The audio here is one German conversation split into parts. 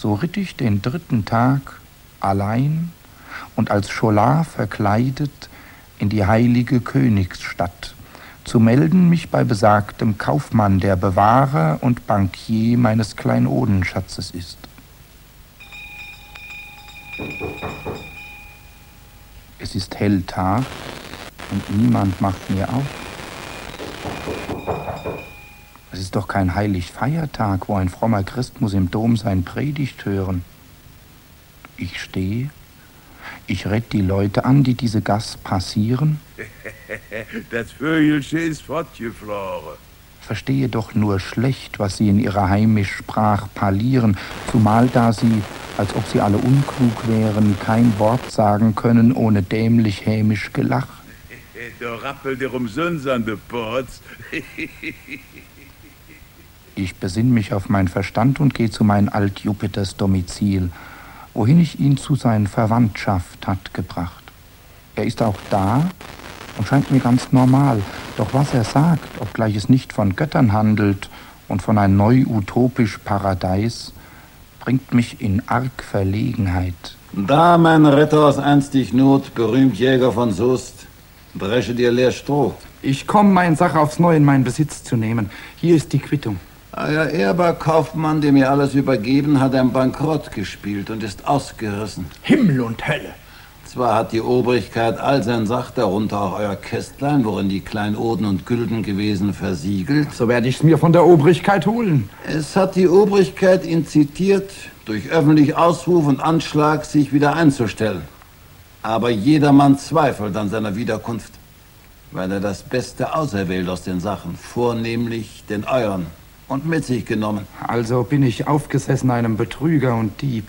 So ritt ich den 3. Tag allein und als Scholar verkleidet in die heilige Königsstadt, zu melden mich bei besagtem Kaufmann, der Bewahrer und Bankier meines Kleinodenschatzes ist. Es ist Helltag und niemand macht mir auf. Es ist doch kein Heiligfeiertag, wo ein frommer Christ muss im Dom sein Predigt hören. Ich stehe, ich rett die Leute an, die diese Gass passieren. Das Vögelchen ist fortgeflogen. Verstehe doch nur schlecht, was sie in ihrer Heimischsprach parlieren, zumal da sie, als ob sie alle unklug wären, kein Wort sagen können, ohne dämlich hämisch Gelach. Da rappelt ihr umsonst an de Ports. Ich besinn mich auf mein Verstand und gehe zu mein Alt-Jupiters Domizil, wohin ich ihn zu seiner Verwandtschaft hat gebracht. Er ist auch da und scheint mir ganz normal. Doch was er sagt, obgleich es nicht von Göttern handelt und von ein neu-utopisch Paradies, bringt mich in arg Verlegenheit. Da, mein Retter aus einstig Not, berühmt Jäger von Soest, dresche dir leer Stroh. Ich komme, meine Sache aufs Neue in meinen Besitz zu nehmen. Hier ist die Quittung. Euer ehrbar Kaufmann, der mir alles übergeben, hat ein Bankrott gespielt und ist ausgerissen. Himmel und Hölle! Zwar hat die Obrigkeit all sein Sach, darunter auch euer Kästlein, worin die Kleinoden und Gülden gewesen, versiegelt. So werde ich's mir von der Obrigkeit holen. Es hat die Obrigkeit ihn zitiert, durch öffentlich Ausruf und Anschlag sich wieder einzustellen. Aber jedermann zweifelt an seiner Wiederkunft, weil er das Beste auserwählt aus den Sachen, vornehmlich den euren, und mit sich genommen. Also bin ich aufgesessen einem Betrüger und Dieb.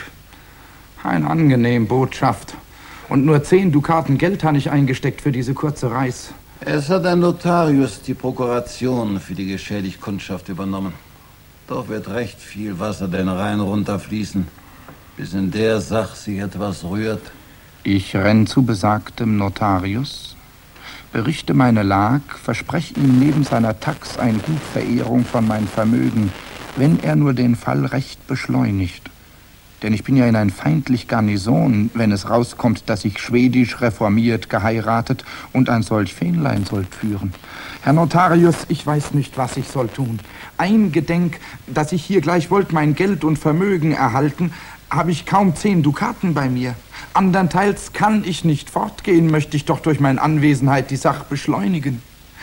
Eine angenehm Botschaft. Und nur 10 Dukaten Geld habe ich eingesteckt für diese kurze Reis. Es hat ein Notarius die Prokuration für die geschädigt Kundschaft übernommen. Doch wird recht viel Wasser den Rhein runterfließen, bis in der Sach sich etwas rührt. Ich renn zu besagtem Notarius, berichte meine Lag, verspreche ihm neben seiner Tax eine Gutverehrung von mein Vermögen, wenn er nur den Fall recht beschleunigt. Denn ich bin ja in ein feindlich Garnison, wenn es rauskommt, dass ich schwedisch reformiert geheiratet und ein solch Fähnlein sollt führen. Herr Notarius, ich weiß nicht, was ich soll tun. Eingedenk, dass ich hier gleich wollt mein Geld und Vermögen erhalten, habe ich kaum 10 Dukaten bei mir. Andernteils kann ich nicht fortgehen, möchte ich doch durch meine Anwesenheit die Sache beschleunigen.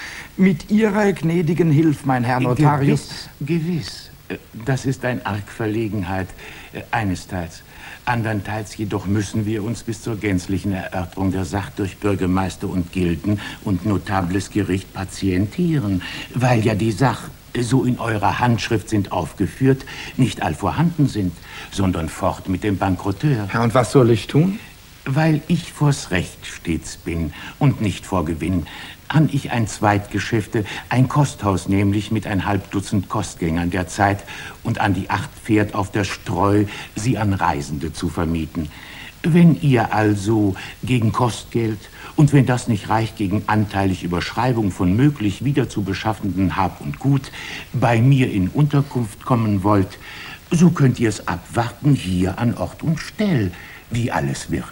Mit Ihrer gnädigen Hilfe, mein Herr Notarius. Gewiss. Das ist ein arg Verlegenheit, einesteils. Andernteils jedoch müssen wir uns bis zur gänzlichen Erörterung der Sache durch Bürgermeister und Gilden und notables Gericht patientieren, weil ja die Sache, so in eurer Handschrift sind aufgeführt, nicht allvorhanden sind, sondern fort mit dem Bankrotteur. Ja, und was soll ich tun? Weil ich vors Recht stets bin und nicht vor Gewinn, han ich ein Zweitgeschäfte, ein Kosthaus nämlich mit ein halb Dutzend Kostgängern der Zeit und an die 8 Pferd auf der Streu, sie an Reisende zu vermieten. Wenn ihr also gegen Kostgeld und wenn das nicht reicht, gegen anteilig Überschreibung von möglich wieder zu beschaffenden Hab und Gut bei mir in Unterkunft kommen wollt, so könnt ihr es abwarten hier an Ort und Stell, wie alles wird.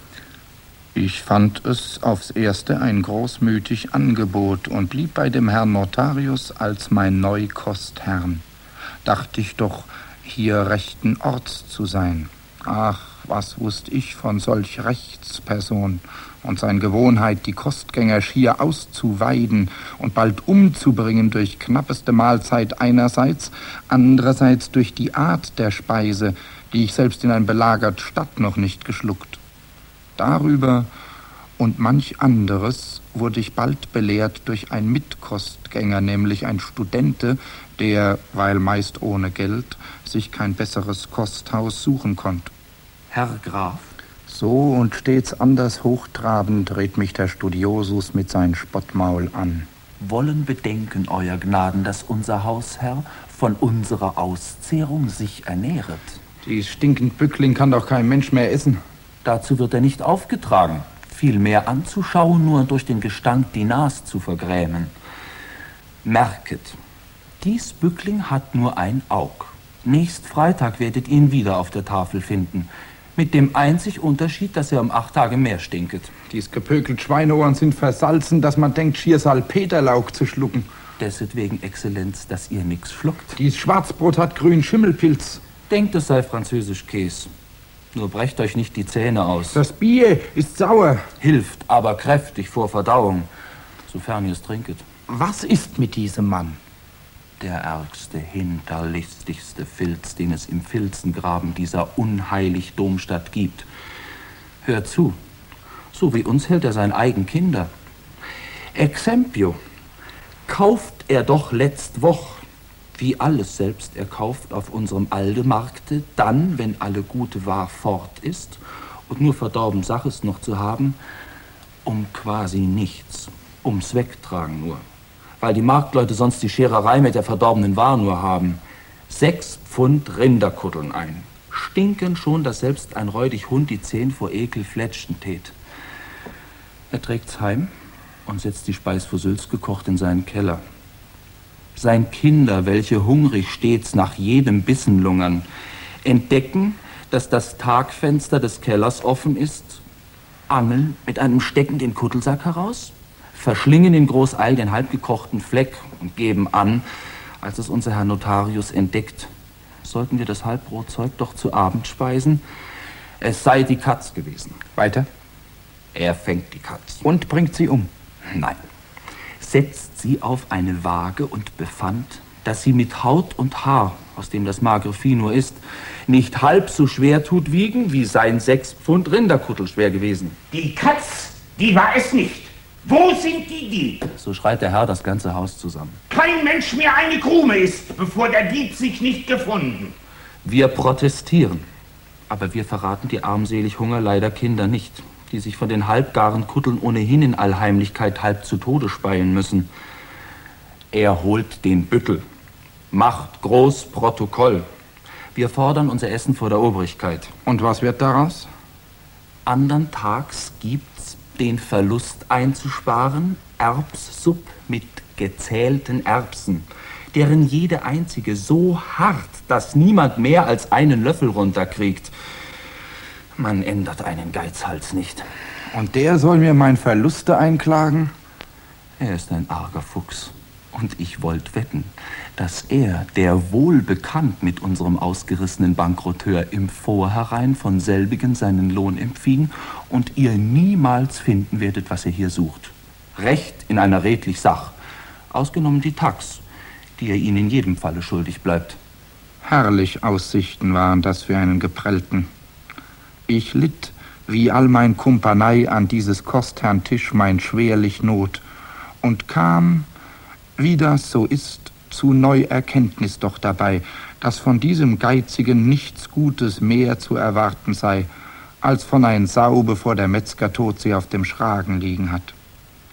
Ich fand es aufs Erste ein großmütig Angebot und blieb bei dem Herrn Notarius als mein Neukostherrn. Dachte ich doch, hier rechten Orts zu sein. Ach, was wusst ich von solch Rechtsperson und sein Gewohnheit, die Kostgänger schier auszuweiden und bald umzubringen durch knappeste Mahlzeit einerseits, andererseits durch die Art der Speise, die ich selbst in ein belagert Stadt noch nicht geschluckt. Darüber und manch anderes wurde ich bald belehrt durch ein Mitkostgänger, nämlich ein Studente, der, weil meist ohne Geld, sich kein besseres Kosthaus suchen konnte. Herr Graf? So und stets anders hochtrabend redet mich der Studiosus mit seinem Spottmaul an. Wollen bedenken, Euer Gnaden, dass unser Hausherr von unserer Auszehrung sich ernähret. Die stinkend Bückling kann doch kein Mensch mehr essen. Dazu wird er nicht aufgetragen, vielmehr anzuschauen, nur durch den Gestank die Nas zu vergrämen. Merket, dies Bückling hat nur ein Aug, Nächst Freitag werdet ihr ihn wieder auf der Tafel finden. Mit dem einzig Unterschied, dass er 8 Tage mehr stinket. Dies gepökelt Schweineohren sind versalzen, dass man denkt, schier Salpeterlaug zu schlucken. Dessetwegen, Exzellenz, dass ihr nix schluckt. Dies Schwarzbrot hat grün Schimmelpilz. Denkt, es sei französisch Käse. Nur brecht euch nicht die Zähne aus. Das Bier ist sauer. Hilft aber kräftig vor Verdauung, sofern ihr es trinket. Was ist mit diesem Mann? Der ärgste, hinterlistigste Filz, den es im Filzengraben dieser unheilig Domstadt gibt. Hört zu, so wie uns hält er sein eigen Kinder. Exempio, kauft er doch letzt Woch, wie alles selbst er kauft auf unserem Aldemarkte, dann, wenn alle gute War fort ist und nur verdorben Saches noch zu haben, um quasi nichts, ums Wegtragen nur. Weil die Marktleute sonst die Schererei mit der verdorbenen War nur haben. 6 Pfund Rinderkutteln ein. Stinken schon, dass selbst ein räudig Hund die Zähne vor Ekel fletschen tät. Er trägt's heim und setzt die Speis vor Sülz gekocht in seinen Keller. Sein Kinder, welche hungrig stets nach jedem Bissen lungern, entdecken, dass das Tagfenster des Kellers offen ist, angeln mit einem Stecken den Kuttelsack heraus, verschlingen in Großeil den halbgekochten Fleck und geben an, als es unser Herr Notarius entdeckt, sollten wir das Halbbrotzeug doch zu Abend speisen, es sei die Katz gewesen. Weiter? Er fängt die Katz. Und bringt sie um? Nein. Setzt sie auf eine Waage und befand, dass sie mit Haut und Haar, aus dem das magere Vieh nur ist, nicht halb so schwer tut wiegen, wie sein 6 Pfund Rinderkuttel schwer gewesen. Die Katz, die war es nicht. Wo sind die Dieb? So schreit der Herr das ganze Haus zusammen. Kein Mensch mehr eine Krume ist, bevor der Dieb sich nicht gefunden. Wir protestieren, aber wir verraten die armselig hungerleider Kinder nicht, die sich von den halbgaren Kutteln ohnehin in Allheimlichkeit halb zu Tode speien müssen. Er holt den Büttel, macht groß Protokoll. Wir fordern unser Essen vor der Obrigkeit. Und was wird daraus? Andern Tags gibt's den Verlust einzusparen, Erbssupp mit gezählten Erbsen, deren jede einzige so hart, dass niemand mehr als einen Löffel runterkriegt. Man ändert einen Geizhals nicht. Und der soll mir mein Verluste einklagen? Er ist ein arger Fuchs. Und ich wollt wetten, dass er, der wohl bekannt mit unserem ausgerissenen Bankrotteur, im Vorherein von selbigen seinen Lohn empfing und ihr niemals finden werdet, was er hier sucht. Recht in einer redlich Sach, ausgenommen die Tax, die er ihnen in jedem Falle schuldig bleibt. Herrlich Aussichten waren das für einen Geprellten. Ich litt, wie all mein Kumpanei an dieses Kostherrn Tisch mein schwerlich Not und kam, wie das so ist, zu Neuerkenntnis doch dabei, dass von diesem Geizigen nichts Gutes mehr zu erwarten sei, als von ein Sau, bevor der Metzger tot sie auf dem Schragen liegen hat.